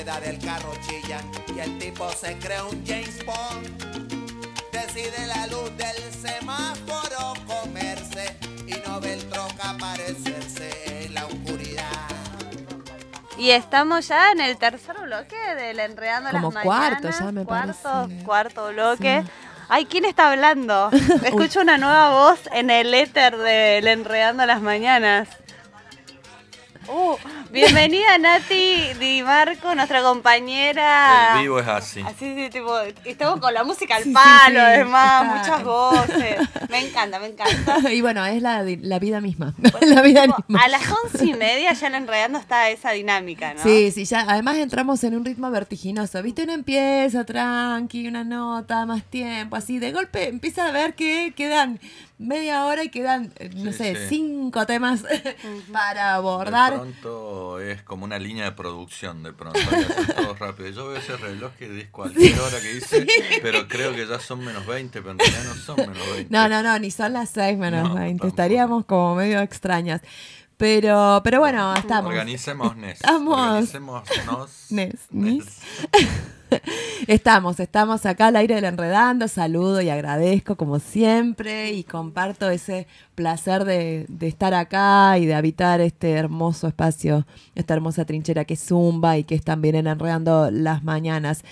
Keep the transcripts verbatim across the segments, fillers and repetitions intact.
ruedas del carro chillan y el tipo se cree un James Bond. Decide la luz del semáforo comerse y no ve el troca aparecerse en la oscuridad. Y estamos ya en el tercer bloque del Enredando Como las cuarto, Mañanas. ya me cuarto, parece. Cuarto bloque. Sí. Ay, ¿quién está hablando? Escucho una nueva voz en el éter del Enredando las Mañanas. Uh, bienvenida Nati Di Marco, nuestra compañera. El vivo es así. Así, sí, tipo, estamos con la música al Sí, palo, sí, sí, además, está. muchas voces. Me encanta, me encanta. Y bueno, es la, la vida misma. Bueno, la vida tipo, misma. a las once y media ya en Enredando está esa dinámica, ¿no? Sí, sí, ya. Además entramos en un ritmo vertiginoso. ¿Viste? Uno empieza tranqui, una nota, más tiempo, así. De golpe empieza a ver que quedan media hora y quedan, no Sí, sé, sí. cinco temas Uh-huh. para abordar. De pronto es como una línea de producción, de pronto hay que hacer todo rápido. Yo veo ese reloj que dice cualquier hora que dice, pero creo que ya son menos veinte, pero en realidad no son menos veinte. No, no, no, ni son las seis menos No, veinte. tampoco. Estaríamos como medio extrañas. Pero, pero bueno, estamos. Organicémonos. Estamos. Organicémonos. Nes, nis. Estamos, estamos acá al aire del Enredando, saludo y agradezco como siempre y comparto ese placer de, de estar acá y de habitar este hermoso espacio, esta hermosa trinchera que es Zumba y que es también el Enredando las Mañanas.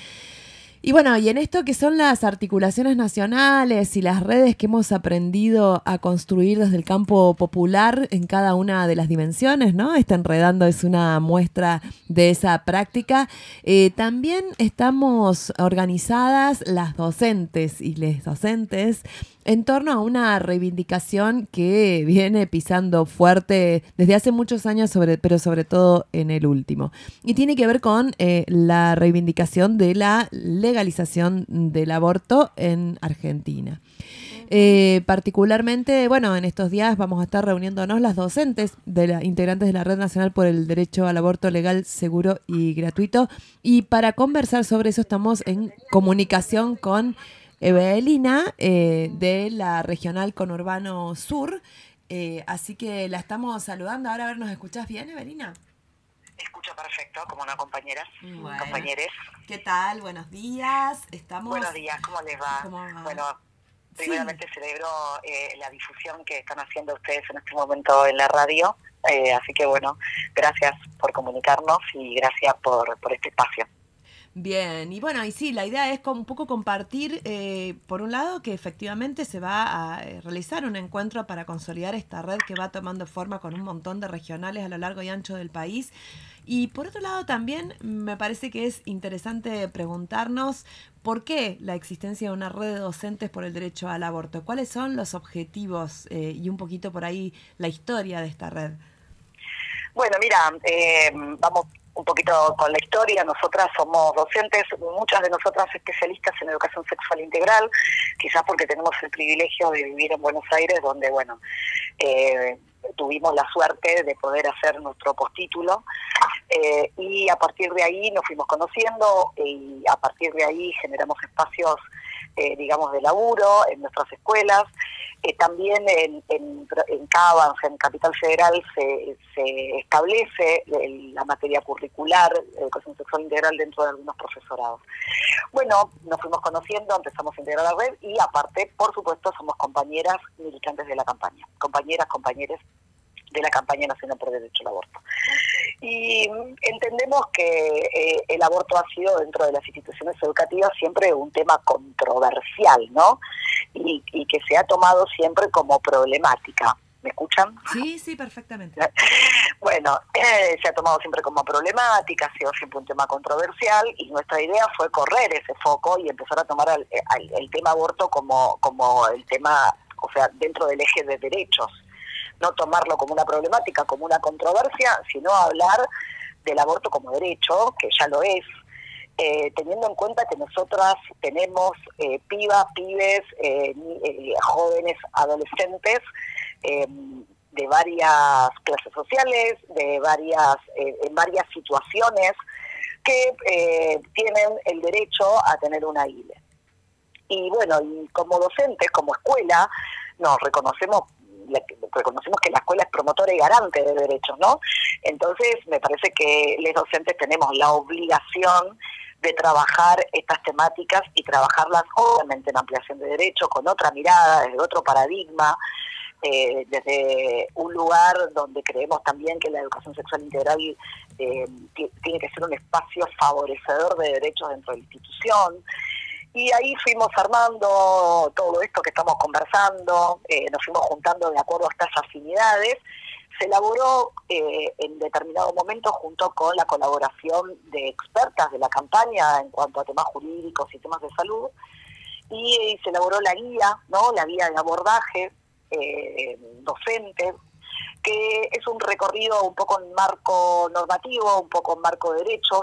Y bueno, y en esto que son las articulaciones nacionales y las redes que hemos aprendido a construir desde el campo popular en cada una de las dimensiones, ¿no? Este Enredando es una muestra de esa práctica. Eh, también estamos organizadas las docentes y les docentes en torno a una reivindicación que viene pisando fuerte desde hace muchos años, sobre, pero sobre todo en el último. Y tiene que ver con eh, la reivindicación de la legalización del aborto en Argentina. Eh, particularmente, bueno, en estos días vamos a estar reuniéndonos las docentes de la, integrantes de la Red Nacional por el Derecho al Aborto Legal, Seguro y Gratuito. Y para conversar sobre eso estamos en comunicación con Evelina, eh, de la Regional Conurbano Sur, eh, así que la estamos saludando. Ahora, a ver, ¿nos escuchás bien, Evelina? Escucho perfecto, como una compañera, Bueno. compañeres. ¿Qué tal? Buenos días. Estamos... Buenos días, ¿cómo les va? ¿Cómo va? Bueno, primeramente sí. celebro eh, la difusión que están haciendo ustedes en este momento en la radio, eh, así que bueno, gracias por comunicarnos y gracias por, por este espacio. Bien, y bueno, y sí, la idea es como un poco compartir, eh, por un lado, que efectivamente se va a eh, realizar un encuentro para consolidar esta red que va tomando forma con un montón de regionales a lo largo y ancho del país. Y por otro lado también me parece que es interesante preguntarnos por qué la existencia de una red de docentes por el derecho al aborto. ¿Cuáles son los objetivos eh, y un poquito por ahí la historia de esta red? Bueno, mira, eh, vamos un poquito con la historia. Nosotras somos docentes, muchas de nosotras especialistas en educación sexual integral, quizás porque tenemos el privilegio de vivir en Buenos Aires, donde, bueno, eh, tuvimos la suerte de poder hacer nuestro postítulo, eh, y a partir de ahí nos fuimos conociendo y a partir de ahí generamos espacios, eh, digamos, de laburo en nuestras escuelas. Eh, también en, en, en Cava, en Capital Federal, se, se establece el, la materia curricular de educación sexual integral dentro de algunos profesorados. Bueno, nos fuimos conociendo, empezamos a integrar la red y aparte, por supuesto, somos compañeras militantes de la campaña, compañeras, compañeros de la campaña nacional por el derecho al aborto. Y entendemos que eh, el aborto ha sido dentro de las instituciones educativas siempre un tema controversial, ¿no? Y, y que se ha tomado siempre como problemática. ¿Me escuchan? Sí, sí, perfectamente. Bueno, eh, se ha tomado siempre como problemática, ha sido siempre un tema controversial y nuestra idea fue correr ese foco y empezar a tomar el, el, el tema aborto como, como el tema, o sea, dentro del eje de derechos. No tomarlo como una problemática, como una controversia, sino hablar del aborto como derecho, que ya lo es, eh, teniendo en cuenta que nosotras tenemos eh, pibas, pibes, eh, eh, jóvenes, adolescentes, eh, de varias clases sociales, de varias, eh, en varias situaciones, que eh, tienen el derecho a tener una I L E. Y bueno, y como docentes, como escuela, nos reconocemos la, reconocemos que la escuela es promotora y garante de derechos, ¿no? Entonces, me parece que los docentes tenemos la obligación de trabajar estas temáticas y trabajarlas obviamente en ampliación de derechos, con otra mirada, desde otro paradigma, eh, desde un lugar donde creemos también que la educación sexual integral eh, t- tiene que ser un espacio favorecedor de derechos dentro de la institución. Y ahí fuimos armando todo esto que estamos conversando, eh, nos fuimos juntando de acuerdo a estas afinidades. Se elaboró eh, en determinado momento junto con la colaboración de expertas de la campaña en cuanto a temas jurídicos y temas de salud, y, y se elaboró la guía, ¿no? La guía de abordaje eh, docente, que es un recorrido un poco en marco normativo, un poco en marco de derechos,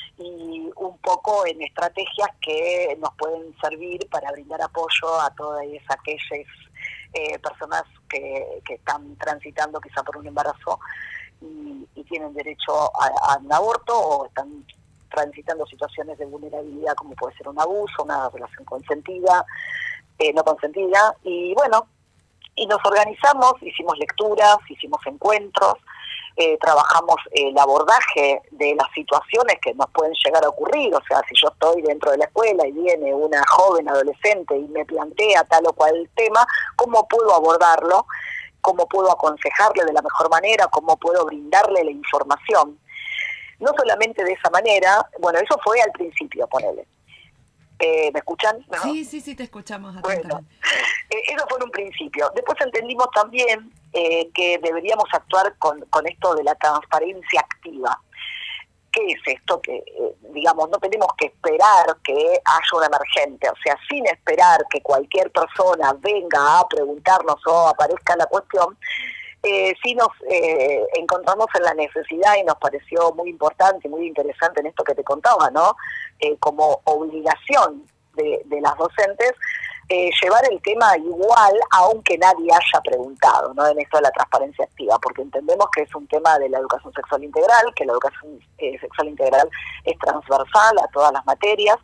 y un poco en estrategias que nos pueden servir para brindar apoyo a todas aquellas eh, personas que, que están transitando quizá por un embarazo y, y tienen derecho a, a un aborto, o están transitando situaciones de vulnerabilidad como puede ser un abuso, una relación consentida, eh, no consentida. Y bueno, y nos organizamos, hicimos lecturas, hicimos encuentros, Eh, trabajamos el abordaje de las situaciones que nos pueden llegar a ocurrir. O sea, si yo estoy dentro de la escuela y viene una joven adolescente y me plantea tal o cual tema, ¿cómo puedo abordarlo? ¿Cómo puedo aconsejarle de la mejor manera? ¿Cómo puedo brindarle la información? No solamente de esa manera, bueno, eso fue al principio, ponele. Eh, ¿Me escuchan? ¿No? Sí, sí, sí, te escuchamos. Bueno, eh, eso fue en un principio. Después entendimos también eh, que deberíamos actuar con, con esto de la transparencia activa. ¿Qué es esto? Que, eh, digamos, no tenemos que esperar que haya un emergente, o sea, sin esperar que cualquier persona venga a preguntarnos o aparezca la cuestión. Eh, sí nos eh, encontramos en la necesidad, y nos pareció muy importante y muy interesante en esto que te contaba, ¿no? Eh, como obligación de, de las docentes, eh, llevar el tema igual, aunque nadie haya preguntado, ¿no? En esto de la transparencia activa, porque entendemos que es un tema de la educación sexual integral, que la educación eh, sexual integral es transversal a todas las materias.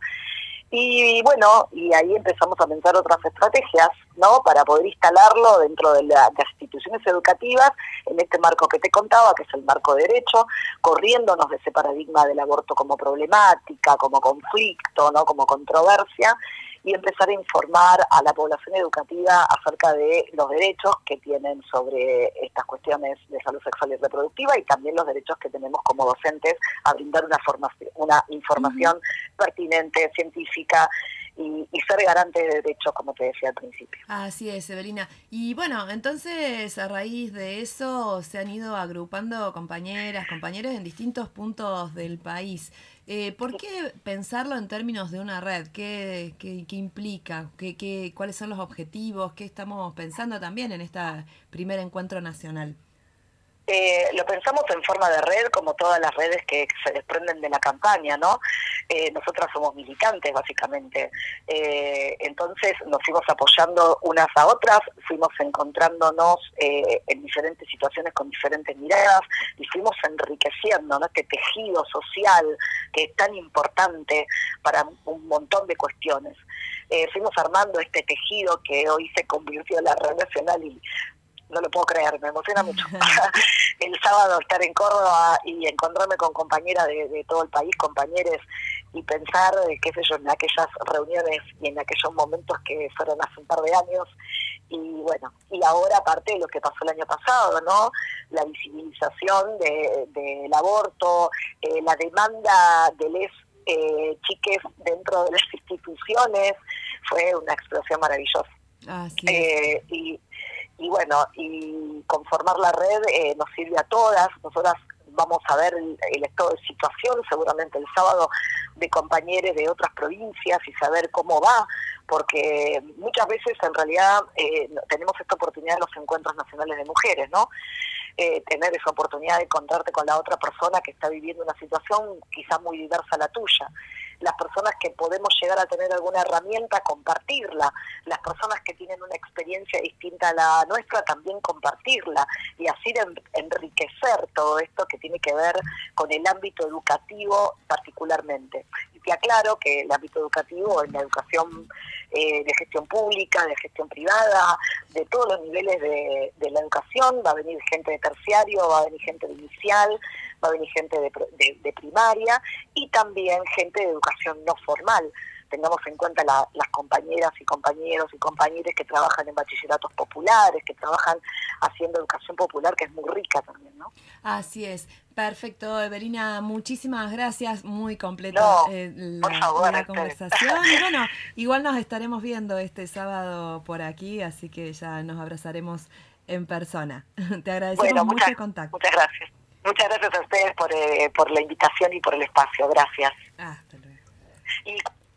Y bueno, y ahí empezamos a pensar otras estrategias, ¿no? Para poder instalarlo dentro de, la, de las instituciones educativas, en este marco que te contaba, que es el marco de derecho, corriéndonos de ese paradigma del aborto como problemática, como conflicto, ¿no? Como controversia, y empezar a informar a la población educativa acerca de los derechos que tienen sobre estas cuestiones de salud sexual y reproductiva, y también los derechos que tenemos como docentes a brindar una formación, una información uh-huh. pertinente, científica, y, y ser garante de derechos, como te decía al principio. Así es, Evelina. Y bueno, entonces a raíz de eso se han ido agrupando compañeras, compañeros en distintos puntos del país. Eh, ¿Por qué pensarlo en términos de una red? ¿Qué, qué, qué implica? ¿Qué, qué, ¿Cuáles son los objetivos? ¿Qué estamos pensando también en este primer encuentro nacional? Eh, lo pensamos en forma de red, como todas las redes que se desprenden de la campaña, ¿no? Eh, nosotras somos militantes, básicamente. Eh, entonces nos fuimos apoyando unas a otras, fuimos encontrándonos eh, en diferentes situaciones con diferentes miradas, y fuimos enriqueciendo, ¿no? Este tejido social que es tan importante para un montón de cuestiones. Eh, fuimos armando este tejido que hoy se convirtió en la red nacional, y no lo puedo creer, me emociona mucho. El sábado estar en Córdoba y encontrarme con compañeras de, de todo el país, compañeros, y pensar, qué sé yo, en aquellas reuniones y en aquellos momentos que fueron hace un par de años. Y bueno, y ahora aparte de lo que pasó el año pasado, ¿no? La visibilización de, del aborto, eh, la demanda de les eh, chiques dentro de las instituciones, fue una explosión maravillosa. Así eh, y Y bueno, y conformar la red eh, nos sirve a todas. Nosotras vamos a ver el, el estado de situación seguramente el sábado de compañeros de otras provincias y saber cómo va, porque muchas veces en realidad eh, tenemos esta oportunidad en los encuentros nacionales de mujeres, ¿no? Eh, tener esa oportunidad de encontrarte con la otra persona que está viviendo una situación quizá muy diversa a la tuya. las personas que podemos llegar a tener alguna herramienta, compartirla, las personas que tienen una experiencia distinta a la nuestra, también compartirla, y así en, enriquecer todo esto que tiene que ver con el ámbito educativo particularmente. Y te aclaro que el ámbito educativo en la educación eh, de gestión pública, de gestión privada, de todos los niveles de, de la educación, va a venir gente de terciario, va a venir gente de inicial, va a venir gente de, de, de primaria y también gente de educación no formal. Tengamos en cuenta la, las compañeras y compañeros y compañeras que trabajan en bachilleratos populares, que trabajan haciendo educación popular, que es muy rica también, ¿no? Así es. Perfecto, Evelina, muchísimas gracias, muy completa no, eh, la, por favor, la este. conversación. Y bueno, igual nos estaremos viendo este sábado por aquí, así que ya nos abrazaremos en persona. Te agradecemos bueno, mucho muchas, el contacto. Muchas gracias. Muchas gracias a ustedes por, eh, por la invitación y por el espacio. Gracias. Hasta luego. Y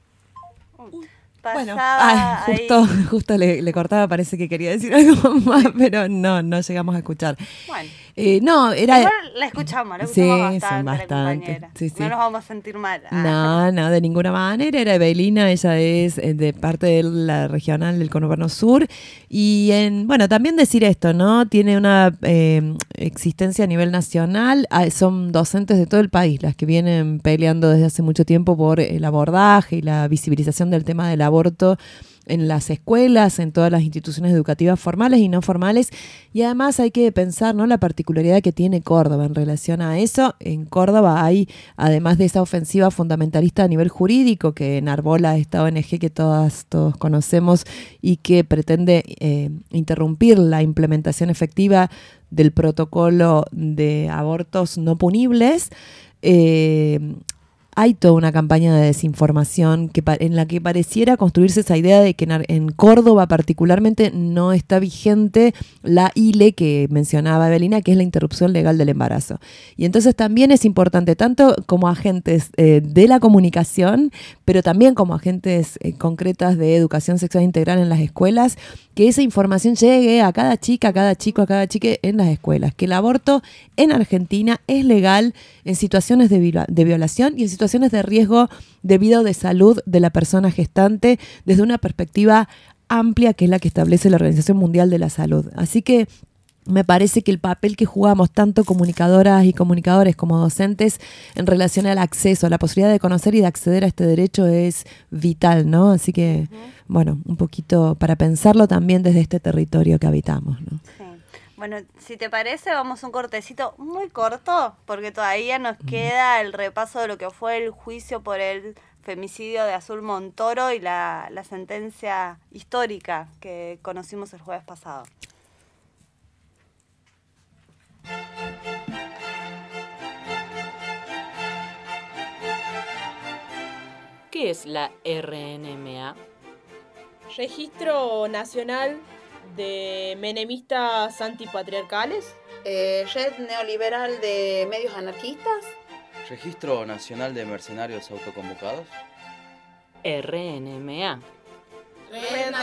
bueno, ah, justo, justo le, le cortaba, parece que quería decir algo más, pero no, no llegamos a escuchar. Bueno. Eh, no, era... Igual la escuchamos, la escuchamos sí, bastante, bastante, la compañera. sí, sí. No nos vamos a sentir mal. No, no, de ninguna manera. Era Evelina, ella es de parte de la regional del Conurbano Sur. Y en, bueno, también decir esto, ¿no? Tiene una eh, existencia a nivel nacional. Son docentes de todo el país las que vienen peleando desde hace mucho tiempo por el abordaje y la visibilización del tema del aborto en las escuelas, en todas las instituciones educativas formales y no formales. Y además hay que pensar, ¿no?, la particularidad que tiene Córdoba en relación a eso. En Córdoba hay, además de esa ofensiva fundamentalista a nivel jurídico que enarbola esta O N G que todas, todos conocemos y que pretende eh, interrumpir la implementación efectiva del protocolo de abortos no punibles, eh, hay toda una campaña de desinformación que en la que pareciera construirse esa idea de que en, en Córdoba particularmente no está vigente la I L E que mencionaba Evelina, que es la interrupción legal del embarazo. Y entonces también es importante, tanto como agentes eh, de la comunicación, pero también como agentes eh, concretas de educación sexual integral en las escuelas, que esa información llegue a cada chica, a cada chico, a cada chique en las escuelas, que el aborto en Argentina es legal en situaciones de, viola, de violación y en situaciones de riesgo de vida o de salud de la persona gestante desde una perspectiva amplia que es la que establece la Organización Mundial de la Salud. Así que me parece que el papel que jugamos tanto comunicadoras y comunicadores como docentes en relación al acceso, a la posibilidad de conocer y de acceder a este derecho es vital, ¿no? Así que, uh-huh. bueno, un poquito para pensarlo también desde este territorio que habitamos, ¿no? Sí. Bueno, si te parece, vamos a un cortecito muy corto, porque todavía nos uh-huh. queda el repaso de lo que fue el juicio por el femicidio de Azul Montoro y la, la sentencia histórica que conocimos el jueves pasado. ¿Qué es la R N M A? Registro Nacional de Menemistas Antipatriarcales. Eh, Red Neoliberal de Medios Anarquistas. Registro Nacional de Mercenarios Autoconvocados. R N M A. Red